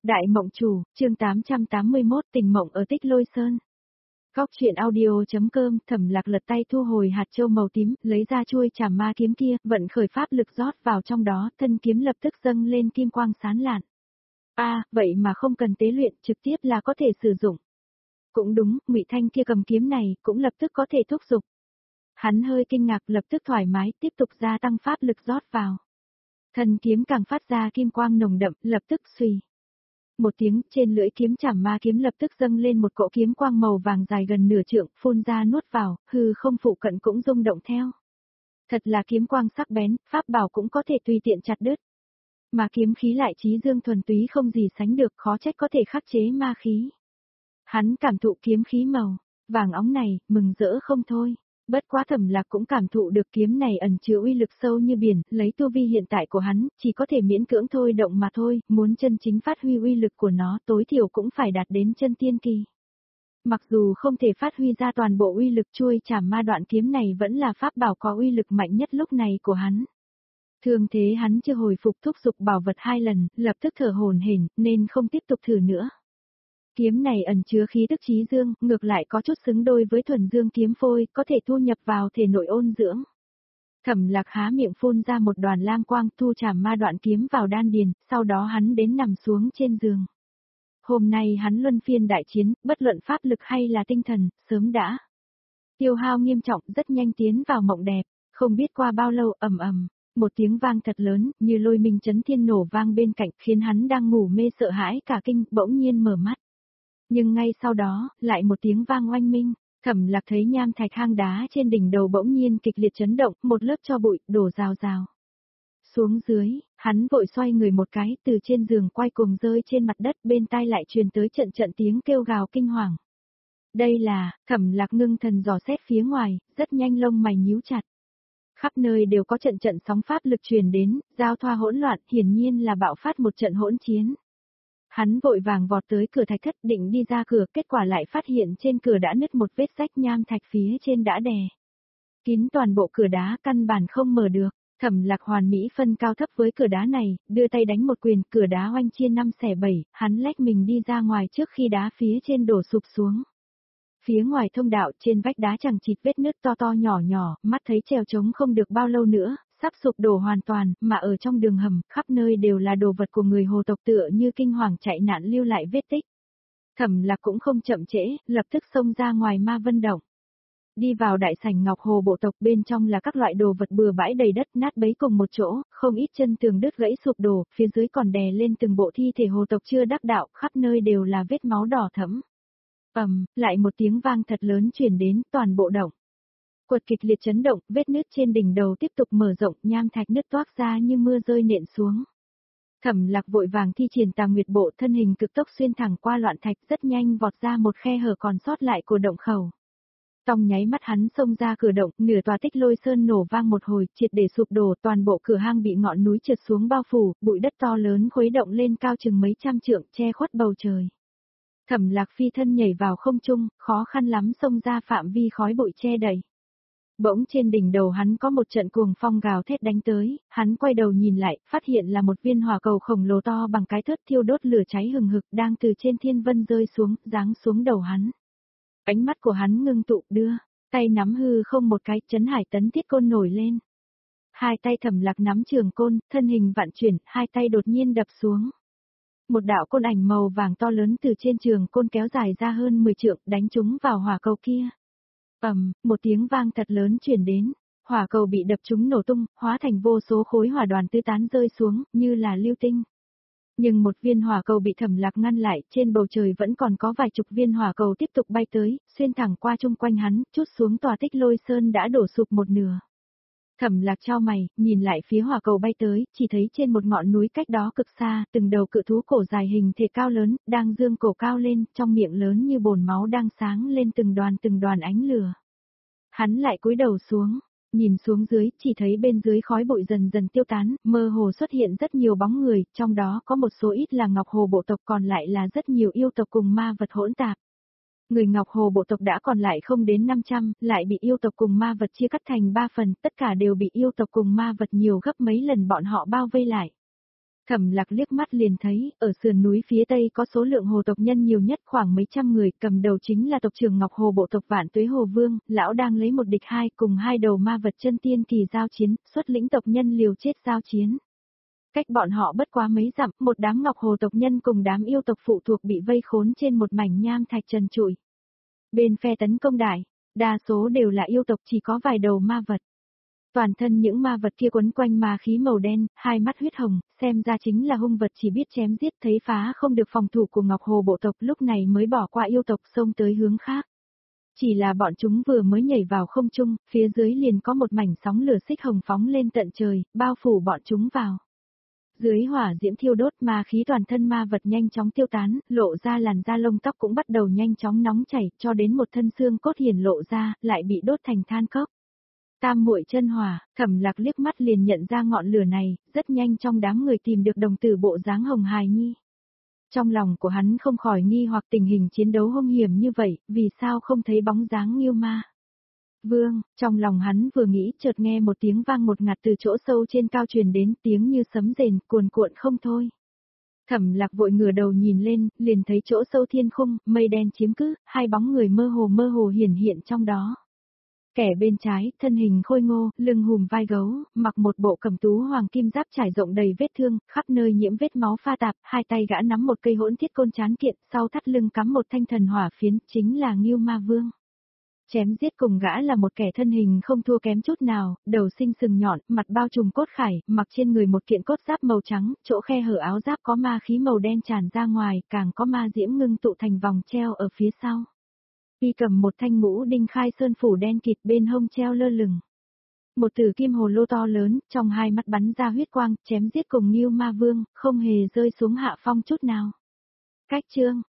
Đại Mộng Chủ, chương 881 tình mộng ở Tích Lôi Sơn. Góc truyện audio.com. Thẩm Lạc lật tay thu hồi hạt châu màu tím, lấy ra chuôi chảm ma kiếm kia, vận khởi pháp lực rót vào trong đó, thân kiếm lập tức dâng lên kim quang sáng lạn. Vậy mà không cần tế luyện, trực tiếp là có thể sử dụng. Cũng đúng, Ngụy Thanh kia cầm kiếm này, cũng lập tức có thể thúc giục. Hắn hơi kinh ngạc, lập tức thoải mái, tiếp tục gia tăng pháp lực rót vào. Thân kiếm càng phát ra kim quang nồng đậm, lập tức suy. Một tiếng, trên lưỡi kiếm chảm ma kiếm lập tức dâng lên một cỗ kiếm quang màu vàng dài gần nửa trượng, phun ra nuốt vào, hư không phụ cận cũng rung động theo. Thật là kiếm quang sắc bén, pháp bảo cũng có thể tùy tiện chặt đứt. Mà kiếm khí lại chí dương thuần túy không gì sánh được, khó trách có thể khắc chế ma khí. Hắn cảm thụ kiếm khí màu vàng óng này, mừng rỡ không thôi. Bất quá Thẩm Lạc cũng cảm thụ được kiếm này ẩn chứa uy lực sâu như biển, lấy tu vi hiện tại của hắn, chỉ có thể miễn cưỡng thôi động mà thôi, muốn chân chính phát huy uy lực của nó tối thiểu cũng phải đạt đến chân tiên kỳ. Mặc dù không thể phát huy ra toàn bộ uy lực, chuôi chảm ma đoạn kiếm này vẫn là pháp bảo có uy lực mạnh nhất lúc này của hắn. Thường thế hắn chưa hồi phục thúc giục bảo vật 2 lần, lập tức thở hổn hển, nên không tiếp tục thử nữa. Kiếm này ẩn chứa khí tức chí dương, ngược lại có chút xứng đôi với thuần dương kiếm phôi, có thể thu nhập vào thể nội ôn dưỡng. Thẩm Lạc há miệng phun ra một đoàn lam quang, thu chảm ma đoạn kiếm vào đan điền, sau đó hắn đến nằm xuống trên giường. Hôm nay hắn luân phiên đại chiến, bất luận pháp lực hay là tinh thần, sớm đã tiêu hao nghiêm trọng, rất nhanh tiến vào mộng đẹp. Không biết qua bao lâu, ầm ầm, một tiếng vang thật lớn, như lôi minh chấn thiên nổ vang bên cạnh, khiến hắn đang ngủ mê sợ hãi cả kinh, bỗng nhiên mở mắt. Nhưng ngay sau đó, lại một tiếng vang oanh minh, Thẩm Lạc thấy nham thạch hang đá trên đỉnh đầu bỗng nhiên kịch liệt chấn động, một lớp tro bụi đổ rào rào xuống dưới, hắn vội xoay người một cái, từ trên giường quay cuồng rơi trên mặt đất, bên tai lại truyền tới trận trận tiếng kêu gào kinh hoàng. Đây là, Thẩm Lạc ngưng thần dò xét phía ngoài, rất nhanh lông mày nhíu chặt. Khắp nơi đều có trận trận sóng pháp lực truyền đến, giao thoa hỗn loạn, hiển nhiên là bạo phát một trận hỗn chiến. Hắn vội vàng vọt tới cửa thạch thất định đi ra cửa, kết quả lại phát hiện trên cửa đã nứt một vết rách, nham thạch phía trên đã đè kín toàn bộ cửa đá, căn bản không mở được. Thẩm Lạc hoàn mỹ phân cao thấp với cửa đá này, đưa tay đánh một quyền, cửa đá oanh chia 5 xẻ 7, hắn lách mình đi ra ngoài trước khi đá phía trên đổ sụp xuống. Phía ngoài thông đạo, trên vách đá chằng chịt vết nứt to to nhỏ nhỏ, mắt thấy trèo trống không được bao lâu nữa, sắp sụp đổ hoàn toàn, mà ở trong đường hầm, khắp nơi đều là đồ vật của người hồ tộc tựa như kinh hoàng chạy nạn lưu lại vết tích. Thẩm Lạc cũng không chậm trễ, lập tức xông ra ngoài Ma Vân Động. Đi vào đại sảnh Ngọc Hồ bộ tộc, bên trong là các loại đồ vật bừa bãi đầy đất nát bấy cùng một chỗ, không ít chân tường đứt gãy sụp đổ, phía dưới còn đè lên từng bộ thi thể hồ tộc chưa đắc đạo, khắp nơi đều là vết máu đỏ thẫm. Lại một tiếng vang thật lớn truyền đến, toàn bộ động quật kịch liệt chấn động, vết nứt trên đỉnh đầu tiếp tục mở rộng, nham thạch nứt toác ra như mưa rơi nện xuống. Thẩm Lạc vội vàng thi triển Tà Nguyệt bộ, thân hình cực tốc xuyên thẳng qua loạn thạch, rất nhanh vọt ra một khe hở còn sót lại của động khẩu. Trong nháy mắt hắn xông ra cửa động, nửa tòa Tích Lôi Sơn nổ vang một hồi, triệt để sụp đổ, toàn bộ cửa hang bị ngọn núi trượt xuống bao phủ, bụi đất to lớn khuấy động lên cao chừng mấy trăm trượng, che khuất bầu trời. Thẩm Lạc phi thân nhảy vào không trung, khó khăn lắm xông ra phạm vi khói bụi che đầy. Bỗng trên đỉnh đầu hắn có một trận cuồng phong gào thét đánh tới, hắn quay đầu nhìn lại, phát hiện là một viên hỏa cầu khổng lồ to bằng cái thớt thiêu đốt lửa cháy hừng hực đang từ trên thiên vân rơi xuống, giáng xuống đầu hắn. Ánh mắt của hắn ngưng tụ, đưa tay nắm hư không một cái, chấn hải tấn thiết côn nổi lên. Hai tay Thẩm Lạc nắm trường côn, thân hình vạn chuyển, hai tay đột nhiên đập xuống. Một đạo côn ảnh màu vàng to lớn từ trên trường côn kéo dài ra hơn 10 trượng, đánh trúng vào hỏa cầu kia. Một tiếng vang thật lớn truyền đến, hỏa cầu bị đập trúng nổ tung, hóa thành vô số khối hỏa đoàn tứ tán rơi xuống, như là lưu tinh. Nhưng một viên hỏa cầu bị Thẩm Lạc ngăn lại, trên bầu trời vẫn còn có vài chục viên hỏa cầu tiếp tục bay tới, xuyên thẳng qua chung quanh hắn, chút xuống tòa Tích Lôi Sơn đã đổ sụp một nửa. Thẩm Lạc chau mày, nhìn lại phía hỏa cầu bay tới, chỉ thấy trên một ngọn núi cách đó cực xa, từng đầu cự thú cổ dài hình thể cao lớn, đang dương cổ cao lên, trong miệng lớn như bồn máu đang sáng lên từng đoàn ánh lửa. Hắn lại cúi đầu xuống, nhìn xuống dưới, chỉ thấy bên dưới khói bụi dần dần tiêu tán, mơ hồ xuất hiện rất nhiều bóng người, trong đó có một số ít là Ngọc Hồ bộ tộc, còn lại là rất nhiều yêu tộc cùng ma vật hỗn tạp. Người Ngọc Hồ bộ tộc đã còn lại không đến 500, lại bị yêu tộc cùng ma vật chia cắt thành 3 phần, tất cả đều bị yêu tộc cùng ma vật nhiều gấp mấy lần bọn họ bao vây lại. Thẩm Lạc liếc mắt liền thấy, ở sườn núi phía tây có số lượng hồ tộc nhân nhiều nhất khoảng mấy trăm người, cầm đầu chính là tộc trưởng Ngọc Hồ bộ tộc Vạn Tuế Hồ Vương, lão đang lấy một địch hai cùng hai đầu ma vật chân tiên kỳ giao chiến, xuất lĩnh tộc nhân liều chết giao chiến. Cách bọn họ bất quá mấy dặm, một đám Ngọc Hồ tộc nhân cùng đám yêu tộc phụ thuộc bị vây khốn trên một mảnh nham thạch trần trụi. Bên phe tấn công đại, đa số đều là yêu tộc, chỉ có vài đầu ma vật. Toàn thân những ma vật kia quấn quanh ma khí màu đen, hai mắt huyết hồng, xem ra chính là hung vật chỉ biết chém giết, thấy phá không được phòng thủ của Ngọc Hồ bộ tộc, lúc này mới bỏ qua yêu tộc xông tới hướng khác. Chỉ là bọn chúng vừa mới nhảy vào không trung, phía dưới liền có một mảnh sóng lửa xích hồng phóng lên tận trời, bao phủ bọn chúng vào. Dưới hỏa diễm thiêu đốt, ma khí toàn thân ma vật nhanh chóng tiêu tán, lộ ra làn da lông tóc cũng bắt đầu nhanh chóng nóng chảy, cho đến một thân xương cốt hiển lộ ra, lại bị đốt thành than cốc. Tam muội chân hỏa, Thẩm Lạc liếc mắt liền nhận ra ngọn lửa này, rất nhanh trong đám người tìm được đồng tử bộ dáng Hồng Hài Nhi. Trong lòng của hắn không khỏi nghi hoặc tình hình chiến đấu hung hiểm như vậy, vì sao không thấy bóng dáng Ngưu Ma. Vương, trong lòng hắn vừa nghĩ chợt nghe một tiếng vang một ngạt từ chỗ sâu trên cao truyền đến, tiếng như sấm rền, cuồn cuộn không thôi. Thẩm Lạc vội ngửa đầu nhìn lên, liền thấy chỗ sâu thiên khung, mây đen chiếm cứ, hai bóng người mơ hồ hiển hiện trong đó. Kẻ bên trái, thân hình khôi ngô, lưng hùm vai gấu, mặc một bộ cẩm tú hoàng kim giáp trải rộng đầy vết thương, khắp nơi nhiễm vết máu pha tạp, hai tay gã nắm một cây hỗn thiết côn trán kiện, sau thắt lưng cắm một thanh thần hỏa phiến, chính là Ngưu Ma Vương. Chém giết cùng gã là một kẻ thân hình không thua kém chút nào, đầu sinh sừng nhọn, mặt bao trùm cốt khải, mặc trên người một kiện cốt giáp màu trắng, chỗ khe hở áo giáp có ma khí màu đen tràn ra ngoài, càng có ma diễm ngưng tụ thành vòng treo ở phía sau. Y cầm một thanh ngũ đinh khai sơn phủ đen kịt, bên hông treo lơ lửng. Một tử kim hồ lô to lớn, trong hai mắt bắn ra huyết quang, chém giết cùng Ngưu Ma Vương, không hề rơi xuống hạ phong chút nào. Cách chương,